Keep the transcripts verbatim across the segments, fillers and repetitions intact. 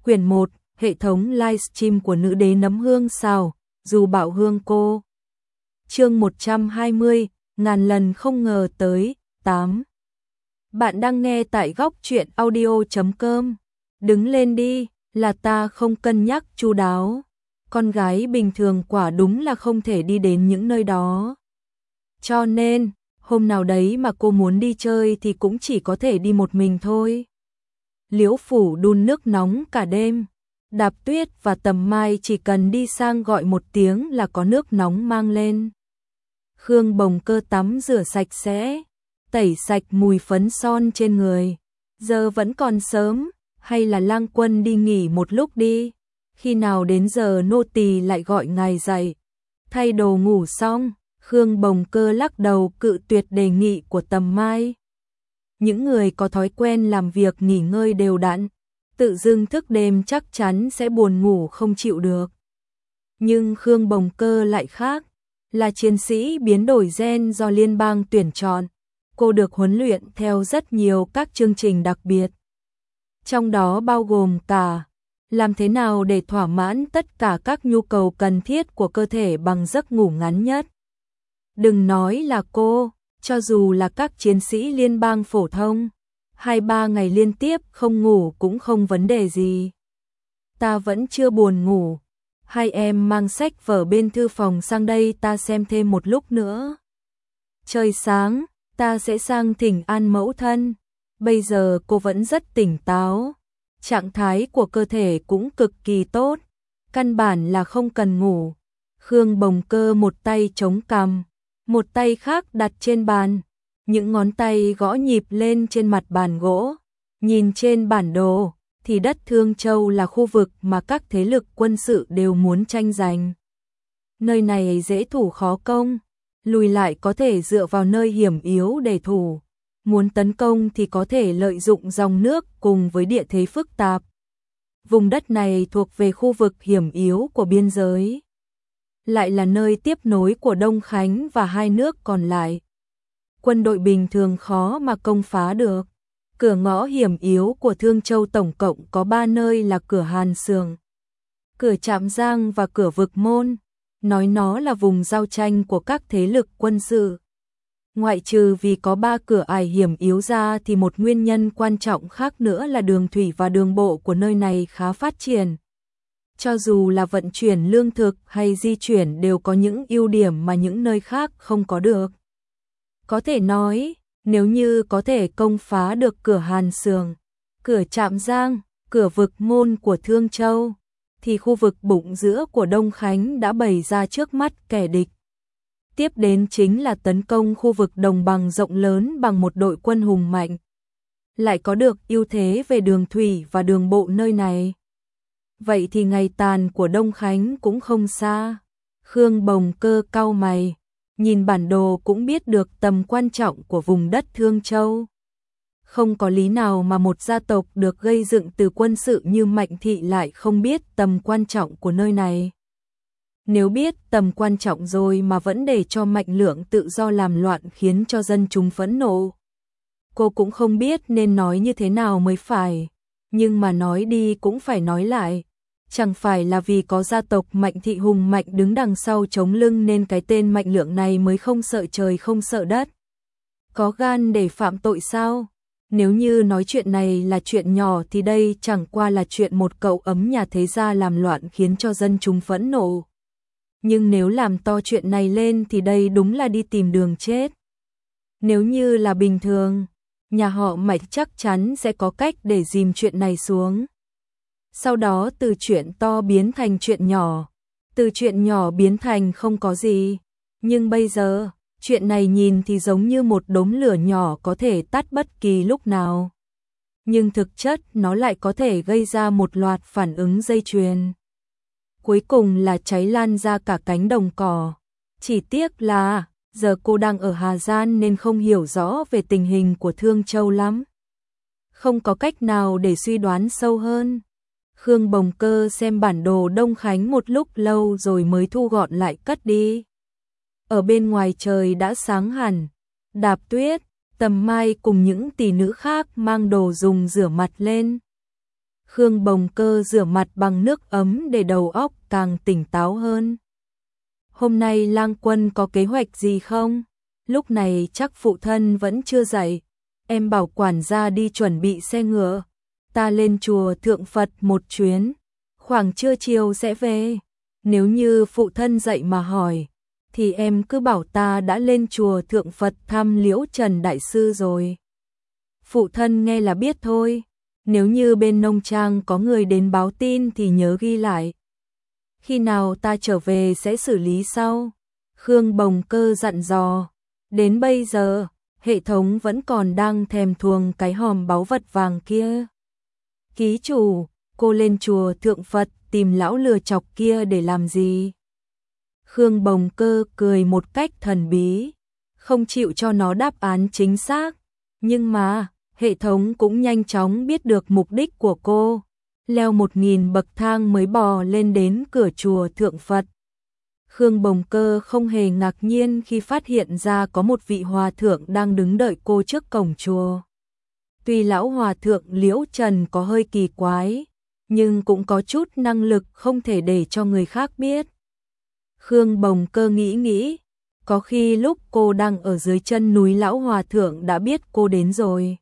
Quyển một, hệ thống livestream của nữ đế nấm hương xào, dù bảo hương cô. Chương một trăm hai mươi, ngàn lần không ngờ tới, tám. Bạn đang nghe tại góc truyện audio chấm com. Đứng lên đi, là ta không cân nhắc chu đáo. Con gái bình thường quả đúng là không thể đi đến những nơi đó. Cho nên, hôm nào đấy mà cô muốn đi chơi thì cũng chỉ có thể đi một mình thôi. Liễu Phủ đun nước nóng cả đêm. Đạp Tuyết và Tầm Mai chỉ cần đi sang gọi một tiếng là có nước nóng mang lên. Khương Bồng Cơ tắm rửa sạch sẽ, tẩy sạch mùi phấn son trên người. Giờ vẫn còn sớm, hay là Lang Quân đi nghỉ một lúc đi. Khi nào đến giờ nô tỳ lại gọi ngài dậy. Thay đồ ngủ xong, Khương Bồng Cơ lắc đầu cự tuyệt đề nghị của Tầm Mai. Những người có thói quen làm việc nghỉ ngơi đều đặn, tự dưng thức đêm chắc chắn sẽ buồn ngủ không chịu được. Nhưng Khương Bồng Cơ lại khác, là chiến sĩ biến đổi gen do liên bang tuyển chọn. Cô được huấn luyện theo rất nhiều các chương trình đặc biệt. Trong đó bao gồm cả làm thế nào để thỏa mãn tất cả các nhu cầu cần thiết của cơ thể bằng giấc ngủ ngắn nhất. Đừng nói là cô, cho dù là các chiến sĩ liên bang phổ thông, hai ba ngày liên tiếp không ngủ cũng không vấn đề gì. Ta vẫn chưa buồn ngủ. Hai em mang sách vở bên thư phòng sang đây ta xem thêm một lúc nữa. Trời sáng, ta sẽ sang thỉnh an mẫu thân. Bây giờ cô vẫn rất tỉnh táo. Trạng thái của cơ thể cũng cực kỳ tốt. Căn bản là không cần ngủ. Khương Bồng Cơ một tay chống cằm, một tay khác đặt trên bàn. Những ngón tay gõ nhịp lên trên mặt bàn gỗ. Nhìn trên bản đồ thì đất Thương Châu là khu vực mà các thế lực quân sự đều muốn tranh giành. Nơi này dễ thủ khó công, lùi lại có thể dựa vào nơi hiểm yếu để thủ. Muốn tấn công thì có thể lợi dụng dòng nước cùng với địa thế phức tạp. Vùng đất này thuộc về khu vực hiểm yếu của biên giới. Lại là nơi tiếp nối của Đông Khánh và hai nước còn lại. Quân đội bình thường khó mà công phá được. Cửa ngõ hiểm yếu của Thương Châu tổng cộng có ba nơi là cửa Hàn Sường, cửa Trạm Giang và cửa Vực Môn. Nói nó là vùng giao tranh của các thế lực quân sự. Ngoại trừ vì có ba cửa ải hiểm yếu ra thì một nguyên nhân quan trọng khác nữa là đường thủy và đường bộ của nơi này khá phát triển. Cho dù là vận chuyển lương thực hay di chuyển đều có những ưu điểm mà những nơi khác không có được. Có thể nói, nếu như có thể công phá được cửa Hàn Sường, cửa Trạm Giang, cửa Vực Môn của Thương Châu, thì khu vực bụng giữa của Đông Khánh đã bày ra trước mắt kẻ địch. Tiếp đến chính là tấn công khu vực đồng bằng rộng lớn bằng một đội quân hùng mạnh. Lại có được ưu thế về đường thủy và đường bộ nơi này. Vậy thì ngày tàn của Đông Khánh cũng không xa. Khương Bồng Cơ cau mày, nhìn bản đồ cũng biết được tầm quan trọng của vùng đất Thương Châu. Không có lý nào mà một gia tộc được gây dựng từ quân sự như Mạnh Thị lại không biết tầm quan trọng của nơi này. Nếu biết tầm quan trọng rồi mà vẫn để cho Mạnh Lượng tự do làm loạn khiến cho dân chúng phẫn nộ. Cô cũng không biết nên nói như thế nào mới phải, nhưng mà nói đi cũng phải nói lại. Chẳng phải là vì có gia tộc Mạnh Thị hùng mạnh đứng đằng sau chống lưng nên cái tên Mạnh Lượng này mới không sợ trời không sợ đất. Có gan để phạm tội sao? Nếu như nói chuyện này là chuyện nhỏ thì đây chẳng qua là chuyện một cậu ấm nhà thế gia làm loạn khiến cho dân chúng phẫn nộ. Nhưng nếu làm to chuyện này lên thì đây đúng là đi tìm đường chết. Nếu như là bình thường, nhà họ Mạnh chắc chắn sẽ có cách để dìm chuyện này xuống. Sau đó từ chuyện to biến thành chuyện nhỏ, từ chuyện nhỏ biến thành không có gì. Nhưng bây giờ, chuyện này nhìn thì giống như một đốm lửa nhỏ có thể tắt bất kỳ lúc nào. Nhưng thực chất nó lại có thể gây ra một loạt phản ứng dây chuyền. Cuối cùng là cháy lan ra cả cánh đồng cỏ. Chỉ tiếc là, giờ cô đang ở Hà Giang nên không hiểu rõ về tình hình của Thương Châu lắm. Không có cách nào để suy đoán sâu hơn. Khương Bồng Cơ xem bản đồ Đông Khánh một lúc lâu rồi mới thu gọn lại cất đi. Ở bên ngoài trời đã sáng hẳn. Đạp Tuyết, Tầm Mai cùng những tỷ nữ khác mang đồ dùng rửa mặt lên. Khương Bồng Cơ rửa mặt bằng nước ấm để đầu óc càng tỉnh táo hơn. Hôm nay Lang Quân có kế hoạch gì không? Lúc này chắc phụ thân vẫn chưa dậy. Em bảo quản gia đi chuẩn bị xe ngựa. Ta lên chùa Thượng Phật một chuyến. Khoảng trưa chiều sẽ về. Nếu như phụ thân dậy mà hỏi, thì em cứ bảo ta đã lên chùa Thượng Phật thăm Liễu Trần Đại Sư rồi. Phụ thân nghe là biết thôi. Nếu như bên nông trang có người đến báo tin thì nhớ ghi lại. Khi nào ta trở về sẽ xử lý sau. Khương Bồng Cơ dặn dò. Đến bây giờ, hệ thống vẫn còn đang thèm thuồng cái hòm báu vật vàng kia. Ký chủ, cô lên chùa Thượng Phật tìm lão lừa chọc kia để làm gì? Khương Bồng Cơ cười một cách thần bí, không chịu cho nó đáp án chính xác. Nhưng mà, hệ thống cũng nhanh chóng biết được mục đích của cô. Leo một nghìn bậc thang mới bò lên đến cửa chùa Thượng Phật. Khương Bồng Cơ không hề ngạc nhiên khi phát hiện ra có một vị hòa thượng đang đứng đợi cô trước cổng chùa. Tuy lão hòa thượng Liễu Trần có hơi kỳ quái, nhưng cũng có chút năng lực không thể để cho người khác biết. Khương Bồng Cơ nghĩ nghĩ, có khi lúc cô đang ở dưới chân núi lão hòa thượng đã biết cô đến rồi.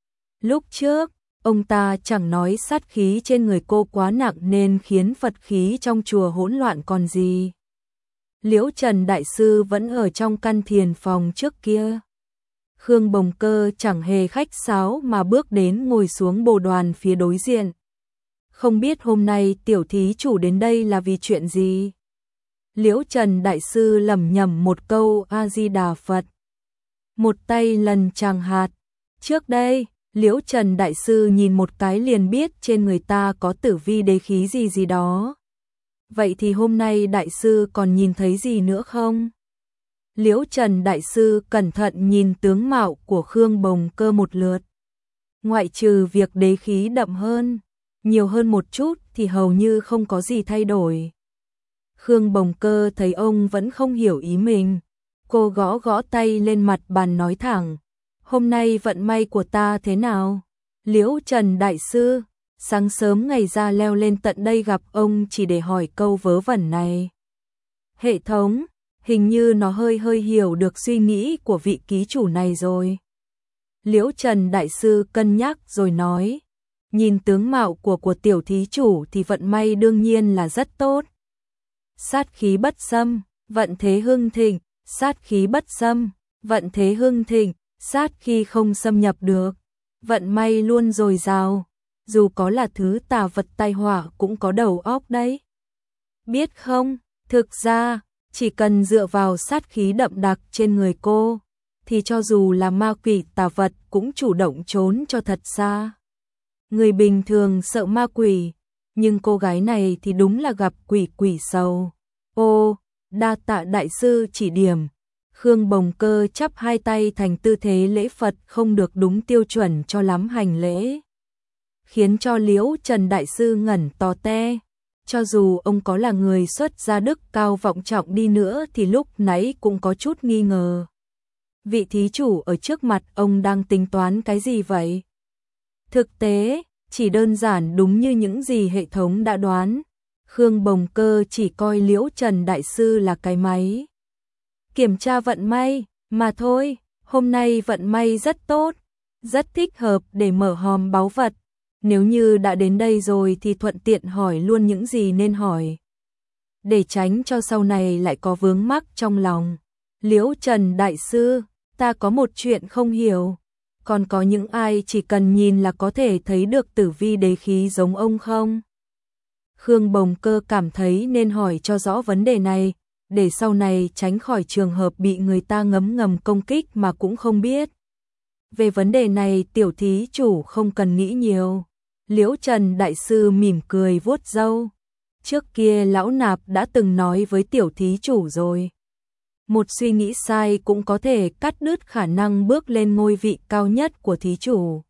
Lúc trước, ông ta chẳng nói sát khí trên người cô quá nặng nên khiến Phật khí trong chùa hỗn loạn còn gì. Liễu Trần Đại Sư vẫn ở trong căn thiền phòng trước kia. Khương Bồng Cơ chẳng hề khách sáo mà bước đến ngồi xuống bồ đoàn phía đối diện. Không biết hôm nay tiểu thí chủ đến đây là vì chuyện gì? Liễu Trần Đại Sư lẩm nhẩm một câu A-di-đà Phật. Một tay lần tràng hạt. Trước đây, Liễu Trần Đại Sư nhìn một cái liền biết trên người ta có tử vi đế khí gì gì đó. Vậy thì hôm nay Đại Sư còn nhìn thấy gì nữa không? Liễu Trần Đại Sư cẩn thận nhìn tướng mạo của Khương Bồng Cơ một lượt. Ngoại trừ việc đế khí đậm hơn, nhiều hơn một chút thì hầu như không có gì thay đổi. Khương Bồng Cơ thấy ông vẫn không hiểu ý mình. Cô gõ gõ tay lên mặt bàn nói thẳng. Hôm nay vận may của ta thế nào? Liễu Trần Đại Sư, sáng sớm ngày ra leo lên tận đây gặp ông chỉ để hỏi câu vớ vẩn này. Hệ thống, hình như nó hơi hơi hiểu được suy nghĩ của vị ký chủ này rồi. Liễu Trần Đại Sư cân nhắc rồi nói. Nhìn tướng mạo của của tiểu thí chủ thì vận may đương nhiên là rất tốt. Sát khí bất xâm, vận thế hưng thịnh, sát khí bất xâm, vận thế hưng thịnh, sát khí không xâm nhập được. Vận may luôn dồi dào, dù có là thứ tà vật tai họa cũng có đầu óc đấy. Biết không, thực ra, chỉ cần dựa vào sát khí đậm đặc trên người cô, thì cho dù là ma quỷ tà vật cũng chủ động trốn cho thật xa. Người bình thường sợ ma quỷ, nhưng cô gái này thì đúng là gặp quỷ quỷ sầu. Ô, đa tạ Đại Sư chỉ điểm. Khương Bồng Cơ chắp hai tay thành tư thế lễ Phật không được đúng tiêu chuẩn cho lắm hành lễ. Khiến cho Liễu Trần Đại Sư ngẩn to te. Cho dù ông có là người xuất gia đức cao vọng trọng đi nữa thì lúc nãy cũng có chút nghi ngờ. Vị thí chủ ở trước mặt ông đang tính toán cái gì vậy? Thực tế, chỉ đơn giản đúng như những gì hệ thống đã đoán. Khương Bồng Cơ chỉ coi Liễu Trần Đại Sư là cái máy kiểm tra vận may, mà thôi. Hôm nay vận may rất tốt, rất thích hợp để mở hòm báu vật. Nếu như đã đến đây rồi thì thuận tiện hỏi luôn những gì nên hỏi, để tránh cho sau này lại có vướng mắc trong lòng. Liễu Trần Đại Sư, ta có một chuyện không hiểu. Còn có những ai chỉ cần nhìn là có thể thấy được tử vi đế khí giống ông không? Khương Bồng Cơ cảm thấy nên hỏi cho rõ vấn đề này, để sau này tránh khỏi trường hợp bị người ta ngấm ngầm công kích mà cũng không biết. Về vấn đề này tiểu thí chủ không cần nghĩ nhiều. Liễu Trần Đại Sư mỉm cười vuốt râu. Trước kia lão nạp đã từng nói với tiểu thí chủ rồi. Một suy nghĩ sai cũng có thể cắt đứt khả năng bước lên ngôi vị cao nhất của thí chủ.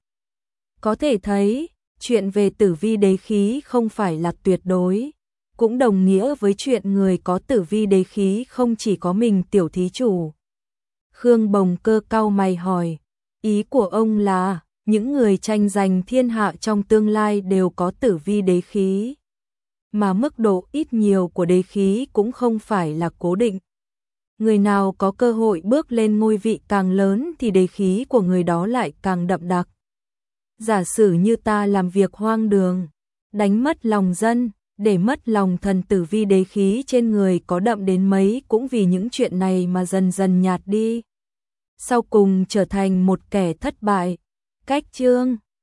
Có thể thấy, chuyện về tử vi đế khí không phải là tuyệt đối, cũng đồng nghĩa với chuyện người có tử vi đế khí không chỉ có mình tiểu thí chủ. Khương Bồng Cơ cau mày hỏi, ý của ông là, những người tranh giành thiên hạ trong tương lai đều có tử vi đế khí, mà mức độ ít nhiều của đế khí cũng không phải là cố định. Người nào có cơ hội bước lên ngôi vị càng lớn thì đế khí của người đó lại càng đậm đặc. Giả sử như ta làm việc hoang đường, đánh mất lòng dân, để mất lòng thần, tử vi đế khí trên người có đậm đến mấy cũng vì những chuyện này mà dần dần nhạt đi, sau cùng trở thành một kẻ thất bại. Cách chương